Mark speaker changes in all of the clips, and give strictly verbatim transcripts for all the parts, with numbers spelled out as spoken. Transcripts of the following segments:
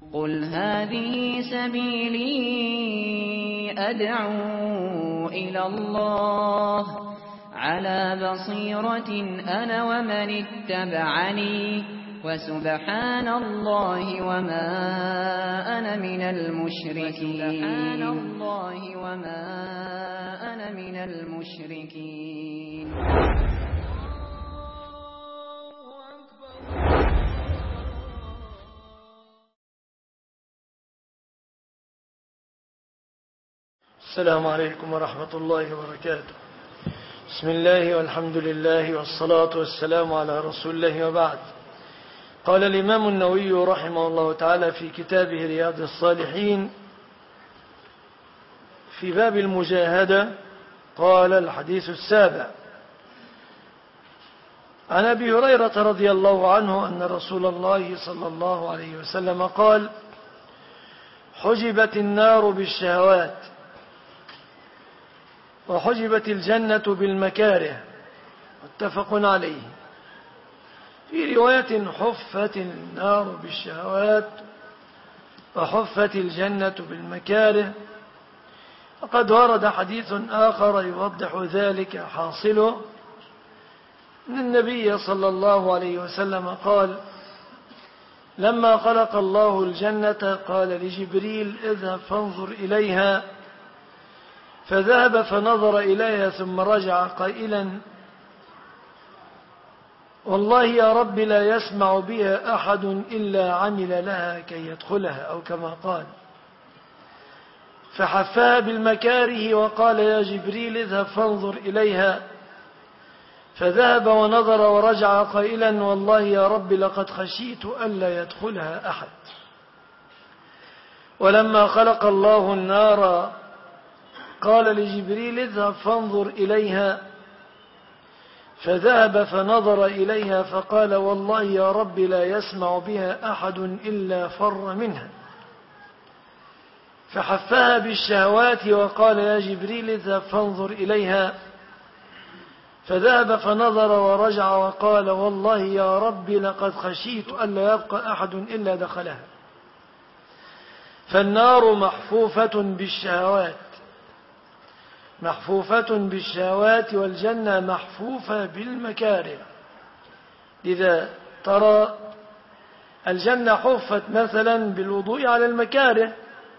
Speaker 1: قل هذه سبيلي أدعو إلى الله على بصيرة أنا ومن اتبعني وسبحان الله وما أنا من المشركين سبحان الله وما أنا من المشركين.
Speaker 2: السلام عليكم ورحمة الله وبركاته. بسم الله والحمد لله والصلاة والسلام على رسول الله وبعد. قال الإمام النووي رحمه الله تعالى في كتابه رياض الصالحين في باب المجاهدة قال الحديث السابع عن أبي هريرة رضي الله عنه أن رسول الله صلى الله عليه وسلم قال: حجبت النار بالشهوات وحجبت الجنة بالمكاره، متفق عليه. في رواية: حفت النار بالشهوات وحفت الجنة بالمكاره. وقد ورد حديث آخر يوضح ذلك حاصله أن النبي صلى الله عليه وسلم قال: لما خلق الله الجنة قال لجبريل: اذهب فانظر إليها، فذهب فنظر إليها ثم رجع قائلا: والله يا رب لا يسمع بها أحد إلا عمل لها كي يدخلها، أو كما قال. فحفاها بالمكاره وقال: يا جبريل اذهب فانظر إليها، فذهب ونظر ورجع قائلا: والله يا رب لقد خشيت ألا يدخلها أحد. ولما خلق الله النار قال لجبريل: اذهب فانظر إليها، فذهب فنظر إليها فقال: والله يا رب لا يسمع بها أحد إلا فر منها. فحفها بالشهوات وقال: يا جبريل اذهب فانظر إليها، فذهب فنظر ورجع وقال: والله يا رب لقد خشيت ألا يبقى أحد إلا دخلها. فالنار محفوفة بالشهوات محفوفة بالشهوات والجنة محفوفة بالمكاره. لذا ترى الجنة حفت مثلا بالوضوء على المكاره.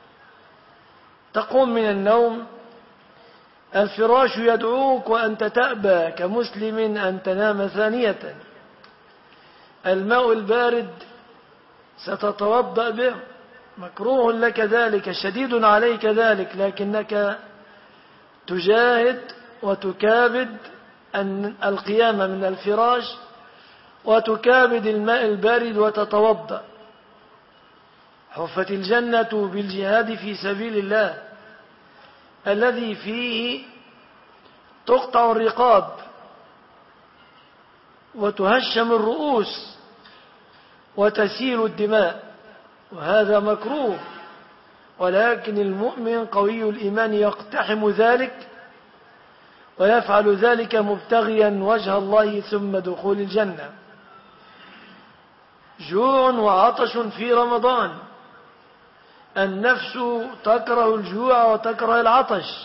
Speaker 2: تقوم من النوم الفراش يدعوك وأنت تأبى كمسلم أن تنام ثانية. الماء البارد ستتوضأ به، مكروه لك ذلك، شديد عليك ذلك، لكنك تجاهد وتكابد أن القيام من الفراش وتكابد الماء البارد وتتوضأ. حفت الجنة بالجهاد في سبيل الله الذي فيه تقطع الرقاب وتهشم الرؤوس وتسيل الدماء، وهذا مكروه. ولكن المؤمن قوي الإيمان يقتحم ذلك ويفعل ذلك مبتغيا وجه الله ثم دخول الجنة. جوع وعطش في رمضان، النفس تكره الجوع وتكره العطش،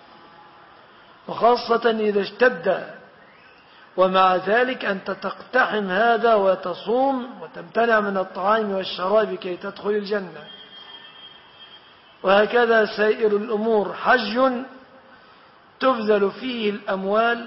Speaker 2: وخاصة إذا اشتد، ومع ذلك أنت تقتحم هذا وتصوم وتمتنع من الطعام والشراب كي تدخل الجنة. وهكذا سائر الأمور. حج تبذل فيه الأموال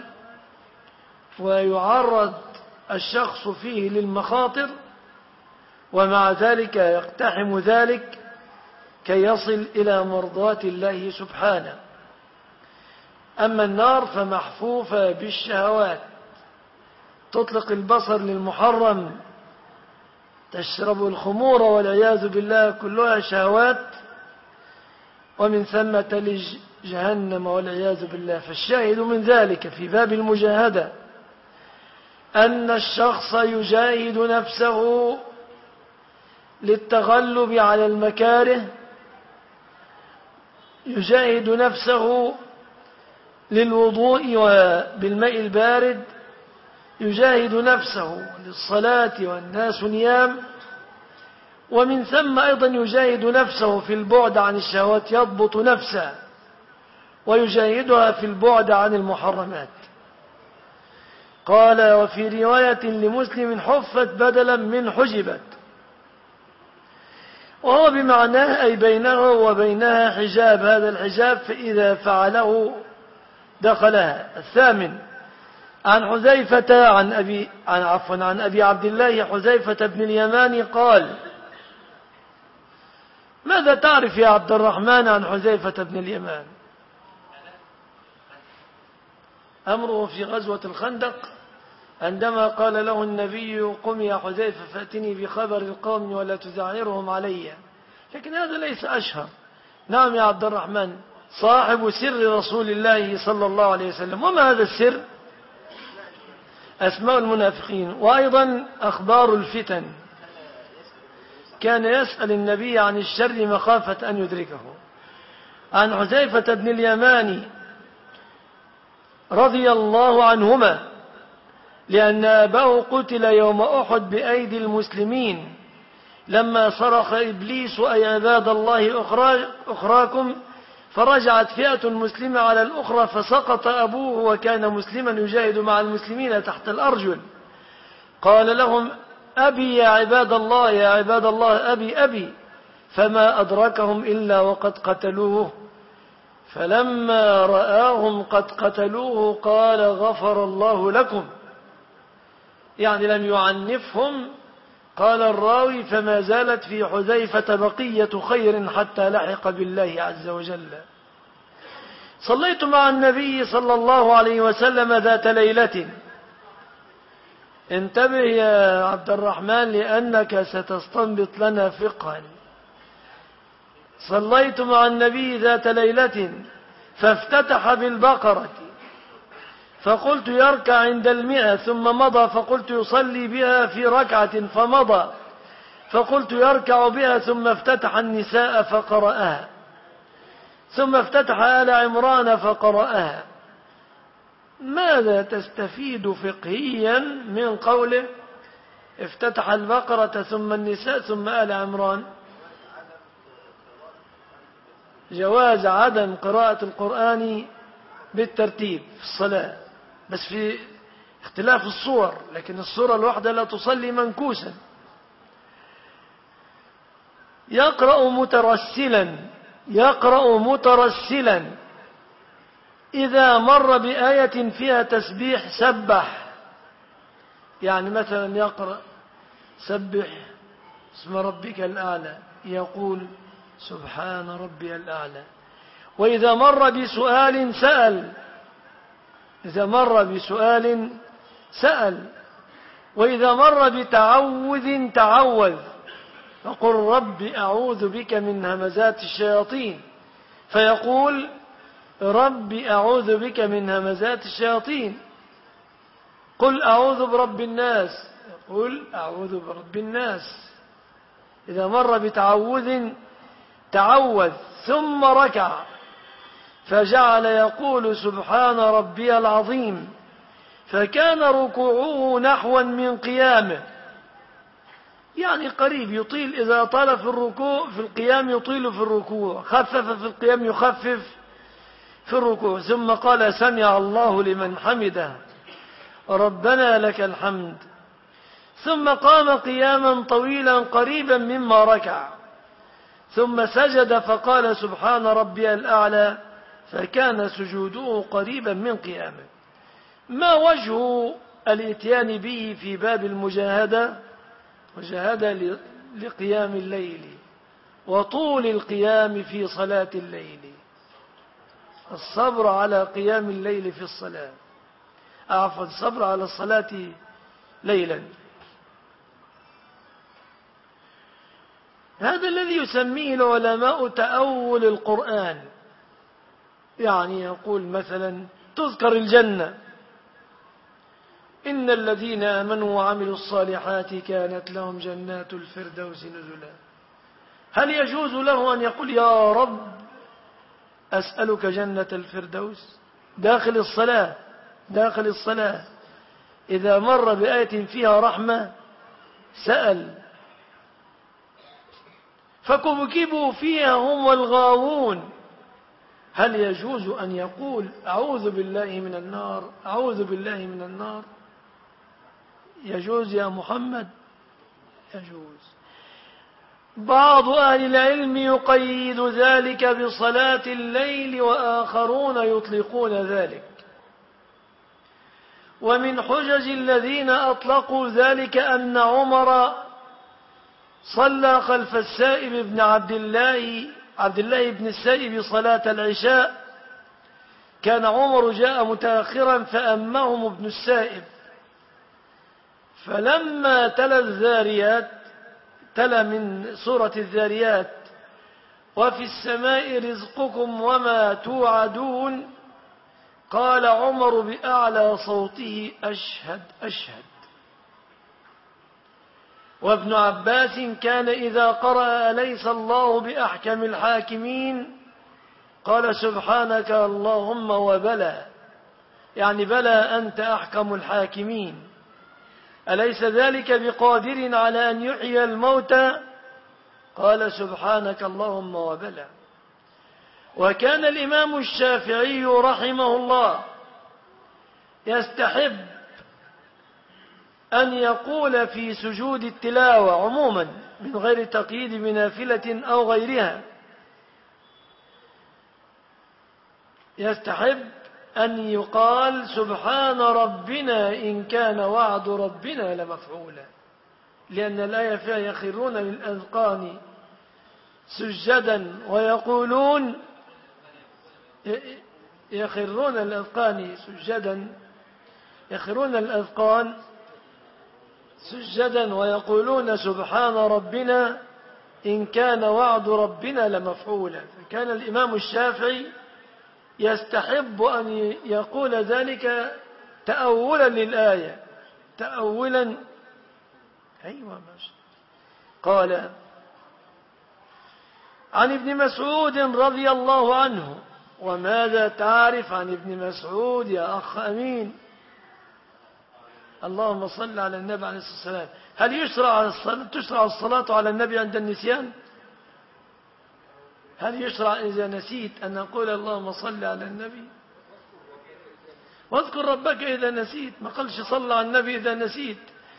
Speaker 2: ويعرض الشخص فيه للمخاطر، ومع ذلك يقتحم ذلك كي يصل إلى مرضاة الله سبحانه. أما النار فمحفوفة بالشهوات، تطلق البصر للمحرم، تشرب الخمور والعياذ بالله، كلها شهوات، ومن ثم تلج جهنم والعياذ بالله. فالشاهد من ذلك في باب المجاهدة أن الشخص يجاهد نفسه للتغلب على المكاره، يجاهد نفسه للوضوء بالماء البارد، يجاهد نفسه للصلاة والناس نيام، ومن ثم أيضا يجاهد نفسه في البعد عن الشهوات، يضبط نفسه ويجاهدها في البعد عن المحرمات. قال: وفي رواية لمسلم: حفت بدلا من حجبت، وهو بمعناه أي بينه وبينها حجاب، هذا الحجاب فإذا فعله دخلها. الثامن: عن حذيفة عن أبي عن عفوا عن أبي عبد الله حذيفة بن اليمان قال: ماذا تعرف يا عبد الرحمن عن حذيفة بن اليمان؟ أمره في غزوة الخندق عندما قال له النبي: قم يا حذيفة فأتني بخبر القوم ولا تزعرهم علي. لكن هذا ليس أشهر. نعم يا عبد الرحمن، صاحب سر رسول الله صلى الله عليه وسلم. وما هذا السر؟ أسماء المنافقين، وأيضا أخبار الفتن. كان يسأل النبي عن الشر مخافة أن يدركه. عن حذيفة بن اليمان رضي الله عنهما لأن أباه قتل يوم أحد بأيدي المسلمين لما صرخ إبليس: أي عباد الله أخراكم، فرجعت فئة مسلمة على الأخرى فسقط أبوه وكان مسلما يجاهد مع المسلمين تحت الأرجل. قال لهم: أبي يا عباد الله، يا عباد الله، أبي أبي، فما أدركهم إلا وقد قتلوه. فلما رآهم قد قتلوه قال: غفر الله لكم، يعني لم يعنفهم. قال الراوي: فما زالت في حذيفة بقية خير حتى لحق بالله عز وجل. صليت مع النبي صلى الله عليه وسلم ذات ليلة. انتبه يا عبد الرحمن لأنك ستستنبط لنا فقها. صليت مع النبي ذات ليلة فافتتح بالبقرة، فقلت: يركع عند المئة، ثم مضى، فقلت: يصلي بها في ركعة، فمضى، فقلت: يركع بها، ثم افتتح النساء فقرأها، ثم افتتح آل عمران فقرأها. ماذا تستفيد فقهيا من قوله افتتح البقرة ثم النساء ثم آل عمران؟ جواز عدم قراءة القرآن بالترتيب في الصلاة، بس في اختلاف الصور، لكن الصورة الواحدة لا تصلي منكوسا. يقرأ مترسلا يقرأ مترسلا إذا مر بآية فيها تسبيح سبح، يعني مثلا يقرأ: سبح اسم ربك الأعلى، يقول: سبحان ربي الأعلى. وإذا مر بسؤال سأل إذا مر بسؤال سأل وإذا مر بتعوذ تعوذ، فقل: رب أعوذ بك من همزات الشياطين، فيقول: رب أعوذ بك من همزات الشياطين. قل أعوذ برب الناس، يقول: أعوذ برب الناس. إذا مر بتعوذ تعوذ، ثم ركع فجعل يقول: سبحان ربي العظيم، فكان ركوعه نحوا من قيامه، يعني قريب، يطيل إذا طال في الركوع في القيام يطيل في الركوع، خفف في القيام يخفف في الركوع. ثم قال: سمع الله لمن حمده، ربنا لك الحمد. ثم قام قياما طويلا قريبا مما ركع، ثم سجد فقال: سبحان ربي الأعلى، فكان سجوده قريبا من قيامه. ما وجه الاتيان به في باب المجاهدة؟ مجاهدة لقيام الليل وطول القيام في صلاة الليل، الصبر على قيام الليل في الصلاة، عفوا الصبر على الصلاة ليلا. هذا الذي يسميه العلماء تأول القرآن، يعني يقول مثلا: تذكر الجنة: إن الذين آمنوا وعملوا الصالحات كانت لهم جنات الفردوس نزلا. هل يجوز له أن يقول: يا رب أسألك جنة الفردوس داخل الصلاة داخل الصلاة إذا مر بآية فيها رحمة سأل فكبكبوا فيها هم والغاوون. هل يجوز أن يقول أعوذ بالله من النار، أعوذ بالله من النار؟ يجوز يا محمد؟ يجوز. بعض أهل العلم يقيد ذلك بصلاة الليل، وآخرون يطلقون ذلك. ومن حجج الذين أطلقوا ذلك أن عمر صلى خلف السائب بن عبد الله عبد الله بن السائب صلاة العشاء. كان عمر جاء متأخرا فأمهم ابن السائب، فلما تلا الذاريات، تلا من سورة الذاريات وفي السماء رزقكم وما توعدون، قال عمر بأعلى صوته أشهد أشهد. وابن عباس كان إذا قرأ أليس الله بأحكم الحاكمين قال سبحانك اللهم وبلى، يعني بلى أنت أحكم الحاكمين، أليس ذلك بقادر على أن يحيي الموتى قال سبحانك اللهم وبلى. وكان الإمام الشافعي رحمه الله يستحب أن يقول في سجود التلاوة عموما من غير تقييد بنافلة أو غيرها، يستحب أن يقال سبحان ربنا إن كان وعد ربنا لمفعولا، لأن الآية فيها يخرون للأذقان سجدا ويقولون يخرون للأذقان سجدا يخرون الأذقان سجدا ويقولون سبحان ربنا إن كان وعد ربنا لمفعولا. فكان الإمام الشافعي يستحب أن يقول ذلك تأولا للآية، تأولا. أيوة ماشي. قال عن ابن مسعود رضي الله عنه. وماذا تعرف عن ابن مسعود يا أخ أمين؟ اللهم صل على النبي عليه الصلاة والسلام. هل يشرع الصلاة تشرع الصلاة على النبي عند النسيان؟ هل يشرع إذا نسيت أن نقول اللهم صل على النبي؟ واذكر ربك إذا نسيت، ما قالش صل على النبي إذا نسيت.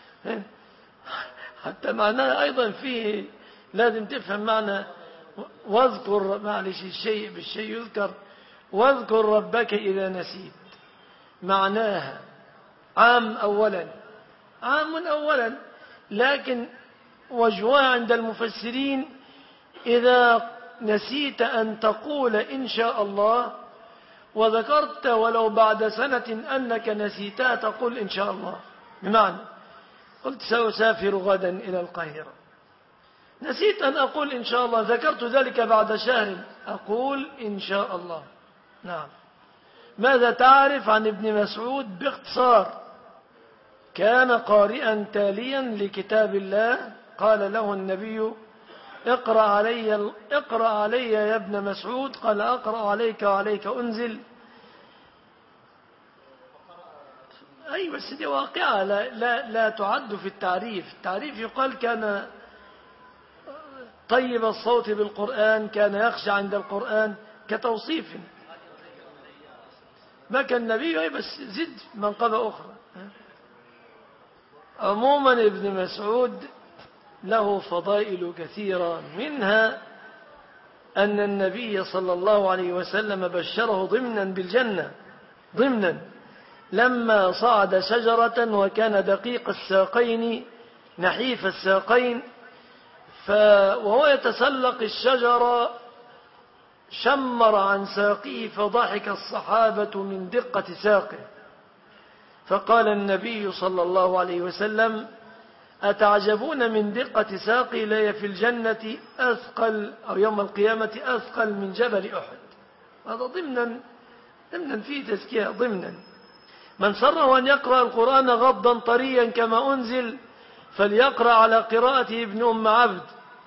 Speaker 2: حتى معناه أيضا فيه لازم تفهم معنى واذكر، معلش الشيء بالشيء يذكر. واذكر ربك إذا نسيت معناها عام أولا، عام أولا، لكن وجهها عند المفسرين إذا نسيت أن تقول إن شاء الله وذكرت ولو بعد سنة أنك نسيتها تقول إن شاء الله. بمعنى قلت سأسافر غدا إلى القاهرة، نسيت أن أقول إن شاء الله، ذكرت ذلك بعد شهر أقول إن شاء الله. نعم. ماذا تعرف عن ابن مسعود باختصار؟ كان قارئا تاليا لكتاب الله، قال له النبي اقرأ علي, اقرأ علي يا ابن مسعود، قال أقرأ عليك وعليك أنزل. أي بس دي واقعة لا, لا, لا تعد في التعريف. التعريف يقال كان طيب الصوت بالقرآن، كان يخشى عند القرآن كتوصيف. ما كان النبي أي بس زد منقبة أخرى. عموما ابن مسعود له فضائل كثيرة، منها أن النبي صلى الله عليه وسلم بشره ضمنا بالجنة، ضمنا لما صعد شجرة وكان دقيق الساقين نحيف الساقين، وهو يتسلق الشجرة شمر عن ساقه فضحك الصحابة من دقة ساقه، فقال النبي صلى الله عليه وسلم أتعجبون من دقة ساقي؟ لي في الجنة أثقل أو يوم القيامة أثقل من جبل أحد. هذا ضمنا ضمنا فيه تزكية ضمنا. من سره أن يقرأ القرآن غضا طريا كما أنزل فليقرأ على قراءته ابن أم عبد.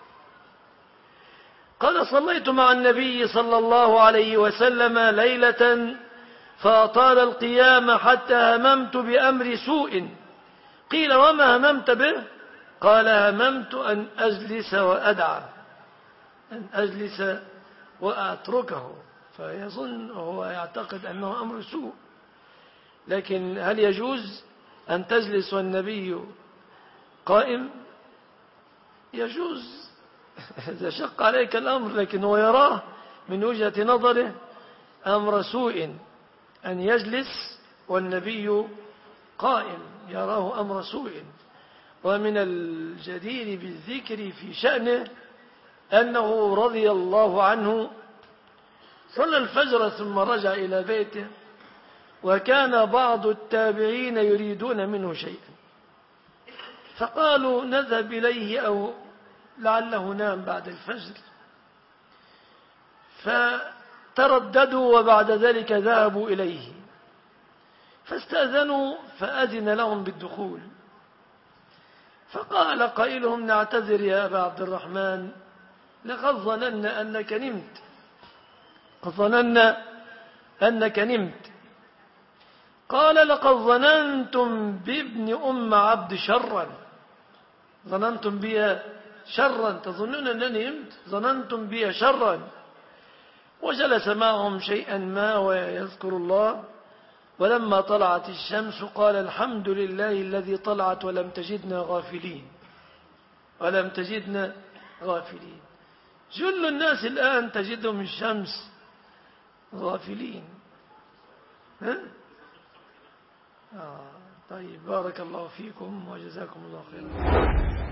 Speaker 2: قال صليت مع النبي صلى الله عليه وسلم ليلة فأطال القيام حتى هممت بأمر سوء. قيل وما هممت به؟ قال هممت أن أجلس وأدعى. أن أجلس وأتركه، فيظن هو يعتقد أنه أمر سوء. لكن هل يجوز أن تجلس والنبي قائم؟ يجوز إذا شق عليك الأمر، لكن هو يراه من وجهة نظره أمر سوء أن يجلس والنبي قائم، يراه أمر سوء. ومن الجدير بالذكر في شأنه أنه رضي الله عنه صلى الفجر ثم رجع إلى بيته، وكان بعض التابعين يريدون منه شيئا، فقالوا نذهب إليه أو لعله نام بعد الفجر، فترددوا وبعد ذلك ذهبوا إليه فاستأذنوا فأذن لهم بالدخول. فقال قائلهم نعتذر يا أبا عبد الرحمن، لقد ظننا أنك نمت، قد ظننا أنك نمت. قال لقد ظننتم بابن أم عبد شرا، ظننتم بي شرا، تظنون أنني نمت، ظننتم بي شرا. وجلس معهم شيئا ما ويذكر الله، ولما طلعت الشمس قال الحمد لله الذي طلعت ولم تجدنا غافلين، ولم تجدنا غافلين. جل الناس الآن تجدهم الشمس غافلين. ها؟ آه طيب، بارك الله فيكم وجزاكم الله خيرا.